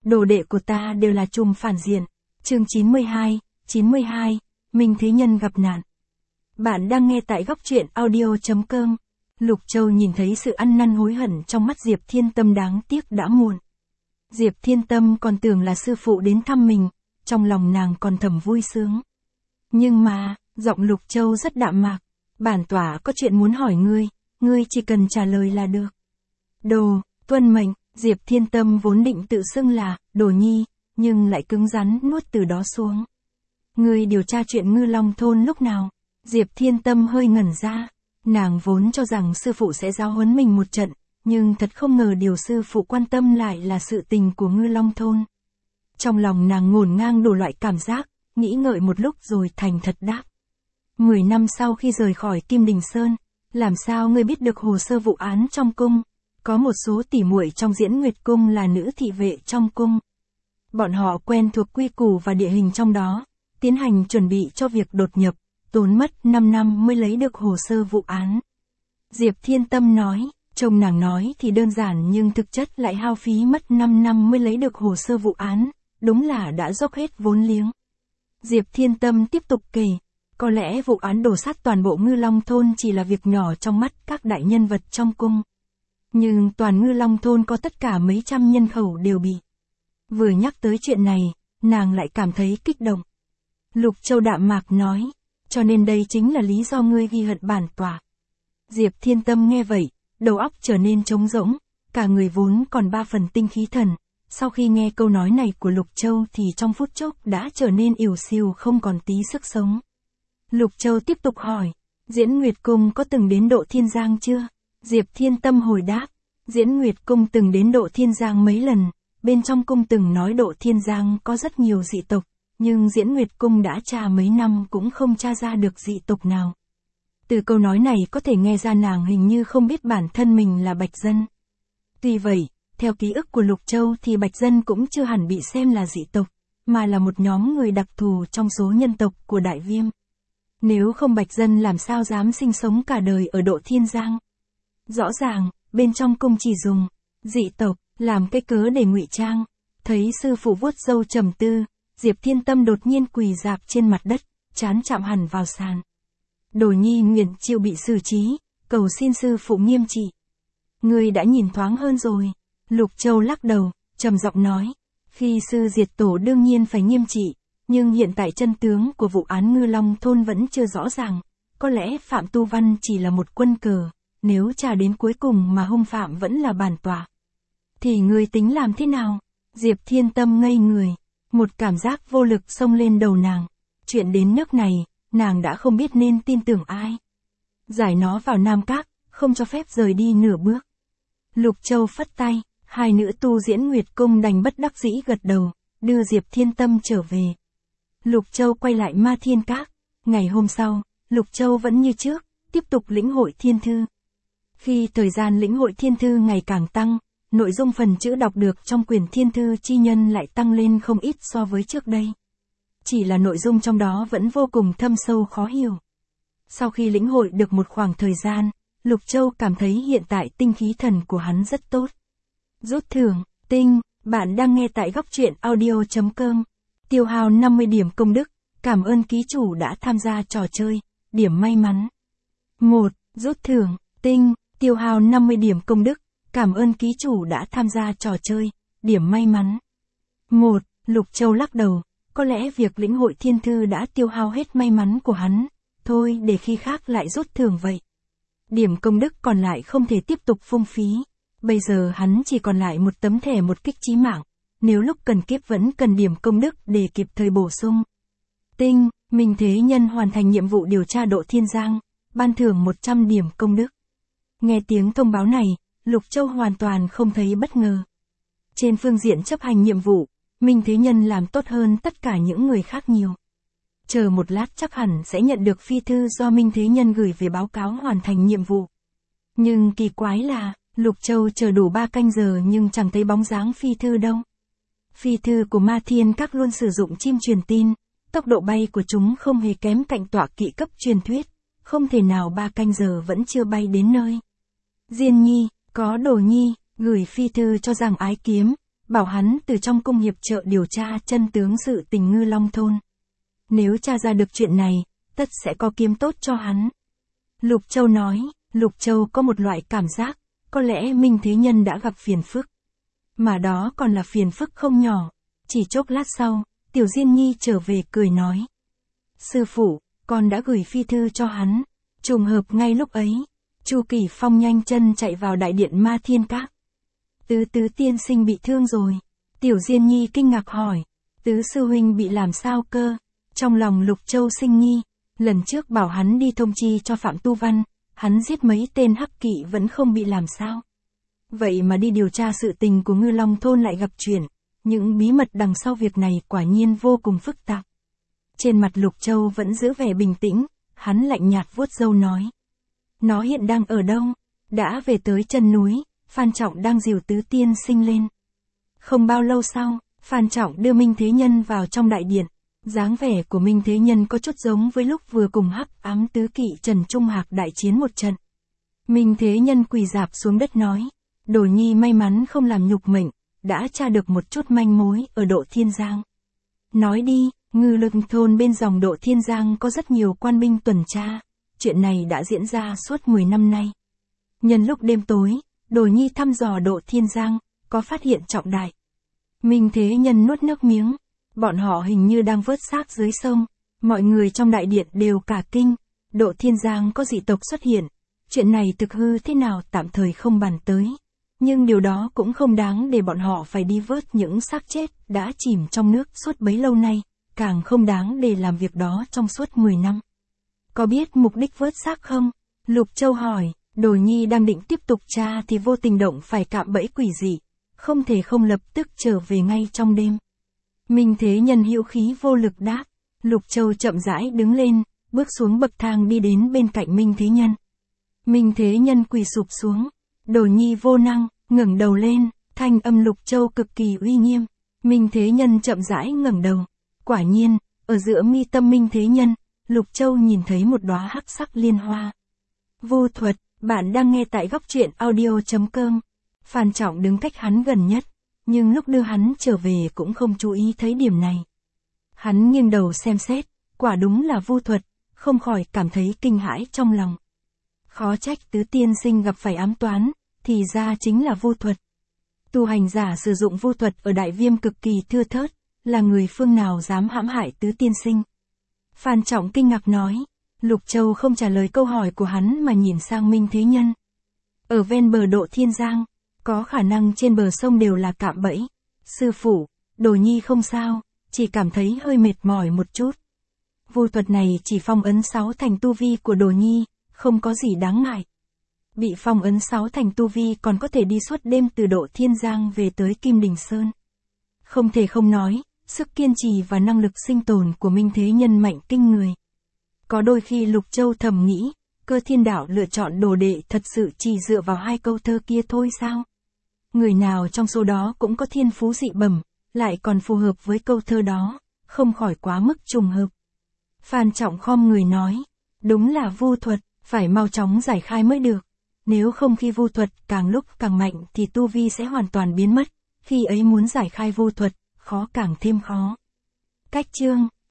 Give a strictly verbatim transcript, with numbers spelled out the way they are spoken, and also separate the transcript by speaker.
Speaker 1: đồ đệ của ta đều là trùm phản diện. Chương chín mươi hai, chín mươi hai, Minh Thế Nhân gặp nạn. Bạn đang nghe tại góc truyện audio.com. Lục Châu nhìn thấy sự ăn năn hối hận trong mắt Diệp Thiên Tâm, đáng tiếc đã muộn. Diệp Thiên Tâm còn tưởng là sư phụ đến thăm mình, trong lòng nàng còn thầm vui sướng. Nhưng mà, giọng Lục Châu rất đạm mạc. Bản tỏa có chuyện muốn hỏi ngươi, ngươi chỉ cần trả lời là được. Đồ, tuân mệnh. Diệp Thiên Tâm vốn định tự xưng là Đồ Nhi, nhưng lại cứng rắn nuốt từ đó xuống. Ngươi điều tra chuyện Ngư Long thôn lúc nào? Diệp Thiên Tâm hơi ngẩn ra. Nàng vốn cho rằng sư phụ sẽ giáo huấn mình một trận, nhưng thật không ngờ điều sư phụ quan tâm lại là sự tình của Ngư Long thôn. Trong lòng nàng ngổn ngang đủ loại cảm giác, nghĩ ngợi một lúc rồi thành thật đáp. Mười năm sau khi rời khỏi Kim Đình Sơn, làm sao ngươi biết được hồ sơ vụ án trong cung? Có một số tỉ muội trong Diễn Nguyệt cung là nữ thị vệ trong cung. Bọn họ quen thuộc quy củ và địa hình trong đó, tiến hành chuẩn bị cho việc đột nhập, tốn mất năm năm mới lấy được hồ sơ vụ án. Diệp Thiên Tâm nói, trông nàng nói thì đơn giản nhưng thực chất lại hao phí mất năm năm mới lấy được hồ sơ vụ án, đúng là đã dốc hết vốn liếng. Diệp Thiên Tâm tiếp tục kể, có lẽ vụ án đổ sát toàn bộ Ngư Long thôn chỉ là việc nhỏ trong mắt các đại nhân vật trong cung. Nhưng toàn Ngư Long thôn có tất cả mấy trăm nhân khẩu đều bị. Vừa nhắc tới chuyện này, nàng lại cảm thấy kích động. Lục Châu đạm mạc nói, cho nên đây chính là lý do ngươi ghi hận bản tỏa. Diệp Thiên Tâm nghe vậy, đầu óc trở nên trống rỗng, cả người vốn còn ba phần tinh khí thần. Sau khi nghe câu nói này của Lục Châu thì trong phút chốc đã trở nên ỉu xìu không còn tí sức sống. Lục Châu tiếp tục hỏi, Diễn Nguyệt cung có từng đến Độ Thiên Giang chưa? Diệp Thiên Tâm hồi đáp, Diễn Nguyệt cung từng đến Độ Thiên Giang mấy lần, bên trong cung từng nói Độ Thiên Giang có rất nhiều dị tộc, nhưng Diễn Nguyệt cung đã tra mấy năm cũng không tra ra được dị tộc nào. Từ câu nói này có thể nghe ra nàng hình như không biết bản thân mình là Bạch Dân. Tuy vậy, theo ký ức của Lục Châu thì Bạch Dân cũng chưa hẳn bị xem là dị tộc, mà là một nhóm người đặc thù trong số nhân tộc của Đại Viêm. Nếu không Bạch Dân làm sao dám sinh sống cả đời ở Độ Thiên Giang? Rõ ràng, bên trong cung chỉ dùng dị tộc làm cái cớ để ngụy trang. Thấy sư phụ vuốt râu trầm tư, Diệp Thiên Tâm đột nhiên quỳ rạp trên mặt đất, trán chạm hẳn vào sàn. Đồ Nhi nguyện chịu bị xử trí, cầu xin sư phụ nghiêm trị. Ngươi đã nhìn thoáng hơn rồi. Lục Châu lắc đầu, trầm giọng nói, khi sư diệt tổ đương nhiên phải nghiêm trị, nhưng hiện tại chân tướng của vụ án Ngư Long thôn vẫn chưa rõ ràng. Có lẽ Phạm Tu Văn chỉ là một quân cờ. Nếu tra đến cuối cùng mà hung phạm vẫn là bản tỏa, thì ngươi tính làm thế nào? Diệp Thiên Tâm ngây người, một cảm giác vô lực xông lên đầu nàng. Chuyện đến nước này, nàng đã không biết nên tin tưởng ai. Giải nó vào Nam Các, không cho phép rời đi nửa bước. Lục Châu phất tay, hai nữ tu Diễn Nguyệt cung đành bất đắc dĩ gật đầu, đưa Diệp Thiên Tâm trở về. Lục Châu quay lại Ma Thiên Các. Ngày hôm sau, Lục Châu vẫn như trước, tiếp tục lĩnh hội thiên thư. Khi thời gian lĩnh hội thiên thư ngày càng tăng, nội dung phần chữ đọc được trong quyển thiên thư chi nhân lại tăng lên không ít so với trước đây. Chỉ là nội dung trong đó vẫn vô cùng thâm sâu khó hiểu. Sau khi lĩnh hội được một khoảng thời gian, Lục Châu cảm thấy hiện tại tinh khí thần của hắn rất tốt. Rút thưởng, tinh, bạn đang nghe tại góc truyện audio.com. Tiêu hao năm mươi điểm công đức, cảm ơn ký chủ đã tham gia trò chơi, điểm may mắn. một. Rút thưởng, tinh, tiêu hao năm mươi điểm công đức, cảm ơn ký chủ đã tham gia trò chơi, điểm may mắn. một. Lục Châu lắc đầu, có lẽ việc lĩnh hội thiên thư đã tiêu hao hết may mắn của hắn, thôi để khi khác lại rút thưởng vậy. Điểm công đức còn lại không thể tiếp tục phung phí, bây giờ hắn chỉ còn lại một tấm thẻ một kích chí mạng, nếu lúc cần kiếp vẫn cần điểm công đức để kịp thời bổ sung. Tinh, Minh Thế Nhân hoàn thành nhiệm vụ điều tra Độ Thiên Giang, ban thưởng một trăm điểm công đức. Nghe tiếng thông báo này, Lục Châu hoàn toàn không thấy bất ngờ. Trên phương diện chấp hành nhiệm vụ, Minh Thế Nhân làm tốt hơn tất cả những người khác nhiều. Chờ một lát chắc hẳn sẽ nhận được phi thư do Minh Thế Nhân gửi về báo cáo hoàn thành nhiệm vụ. Nhưng kỳ quái là, Lục Châu chờ đủ ba canh giờ nhưng chẳng thấy bóng dáng phi thư đâu. Phi thư của Ma Thiên Các luôn sử dụng chim truyền tin, tốc độ bay của chúng không hề kém cạnh tọa kỵ cấp truyền thuyết, không thể nào ba canh giờ vẫn chưa bay đến nơi. Diên Nhi, có Đồ Nhi, gửi phi thư cho Giang Ái Kiếm, bảo hắn từ trong cung hiệp trợ điều tra chân tướng sự tình Ngư Long thôn. Nếu tra ra được chuyện này, tất sẽ có kiếm tốt cho hắn. Lục Châu nói, Lục Châu có một loại cảm giác, có lẽ Minh Thế Nhân đã gặp phiền phức. Mà đó còn là phiền phức không nhỏ. Chỉ chốc lát sau, Tiểu Diên Nhi trở về cười nói. Sư phụ, con đã gửi phi thư cho hắn. Trùng hợp ngay lúc ấy, Chu Kỳ Phong nhanh chân chạy vào đại điện Ma Thiên Các. Tứ tứ tiên sinh bị thương rồi. Tiểu Diên Nhi kinh ngạc hỏi. Tứ sư huynh bị làm sao cơ? Trong lòng Lục Châu sinh nghi. Lần trước bảo hắn đi thông chi cho Phạm Tu Văn, hắn giết mấy tên hắc kỵ vẫn không bị làm sao. Vậy mà đi điều tra sự tình của Ngư Long thôn lại gặp chuyện. Những bí mật đằng sau việc này quả nhiên vô cùng phức tạp. Trên mặt Lục Châu vẫn giữ vẻ bình tĩnh, hắn lạnh nhạt vuốt râu nói. Nó hiện đang ở đâu? Đã về tới chân núi, Phan Trọng đang dìu tứ tiên sinh lên. Không bao lâu sau, Phan Trọng đưa Minh Thế Nhân vào trong đại điện. Dáng vẻ của Minh Thế Nhân có chút giống với lúc vừa cùng hắc ám tứ kỵ Trần Trung Hạc đại chiến một trận. Minh Thế Nhân quỳ rạp xuống đất nói. Đồ nhi may mắn không làm nhục mệnh, đã tra được một chút manh mối ở Độ Thiên Giang. Nói đi, Ngư Long thôn bên dòng Độ Thiên Giang có rất nhiều quan binh tuần tra. Chuyện này đã diễn ra suốt mười năm nay. Nhân lúc đêm tối, Đồ nhi thăm dò Độ Thiên Giang, có phát hiện trọng đại. Minh Thế Nhân nuốt nước miếng. Bọn họ hình như đang vớt xác dưới sông. Mọi người trong đại điện đều cả kinh. Độ Thiên Giang có dị tộc xuất hiện. Chuyện này thực hư thế nào tạm thời không bàn tới. Nhưng điều đó cũng không đáng để bọn họ phải đi vớt những xác chết đã chìm trong nước suốt bấy lâu nay. Càng không đáng để làm việc đó trong suốt mười năm. Có biết mục đích vớt xác không? Lục Châu hỏi. Đồ nhi đang định tiếp tục tra thì vô tình động phải cạm bẫy quỷ dị. Không thể không lập tức trở về ngay trong đêm. Minh Thế Nhân hữu khí vô lực đáp. Lục Châu chậm rãi đứng lên, bước xuống bậc thang đi đến bên cạnh Minh Thế Nhân. Minh Thế Nhân quỳ sụp xuống. Đồ nhi vô năng, ngẩng đầu lên, thanh âm Lục Châu cực kỳ uy nghiêm. Minh Thế Nhân chậm rãi ngẩng đầu. Quả nhiên, ở giữa mi tâm Minh Thế Nhân, Lục Châu nhìn thấy một đóa hắc sắc liên hoa. Vu thuật, bạn đang nghe tại góc truyện audio chấm com. Phan Trọng đứng cách hắn gần nhất, nhưng lúc đưa hắn trở về cũng không chú ý thấy điểm này. Hắn nghiêng đầu xem xét, quả đúng là vu thuật, không khỏi cảm thấy kinh hãi trong lòng. Khó trách tứ tiên sinh gặp phải ám toán, thì ra chính là vu thuật. Tu hành giả sử dụng vu thuật ở Đại Viêm cực kỳ thưa thớt, là người phương nào dám hãm hại tứ tiên sinh. Phan Trọng kinh ngạc nói. Lục Châu không trả lời câu hỏi của hắn mà nhìn sang Minh Thế Nhân. Ở ven bờ Độ Thiên Giang, có khả năng trên bờ sông đều là cạm bẫy. Sư phụ, Đồ nhi không sao, chỉ cảm thấy hơi mệt mỏi một chút. Vu thuật này chỉ phong ấn sáu thành tu vi của Đồ nhi, không có gì đáng ngại. Bị phong ấn sáu thành tu vi còn có thể đi suốt đêm từ Độ Thiên Giang về tới Kim Đình Sơn. Không thể không nói, sức kiên trì và năng lực sinh tồn của Minh Thế Nhân mạnh kinh người. Có đôi khi Lục Châu thầm nghĩ, Cơ Thiên Đạo lựa chọn đồ đệ thật sự chỉ dựa vào hai câu thơ kia thôi sao? Người nào trong số đó cũng có thiên phú dị bẩm, lại còn phù hợp với câu thơ đó, không khỏi quá mức trùng hợp. Phan Trọng khom người nói, đúng là vu thuật, phải mau chóng giải khai mới được. Nếu không khi vu thuật càng lúc càng mạnh thì tu vi sẽ hoàn toàn biến mất, khi ấy muốn giải khai vu thuật, khó càng thêm khó. Cách chương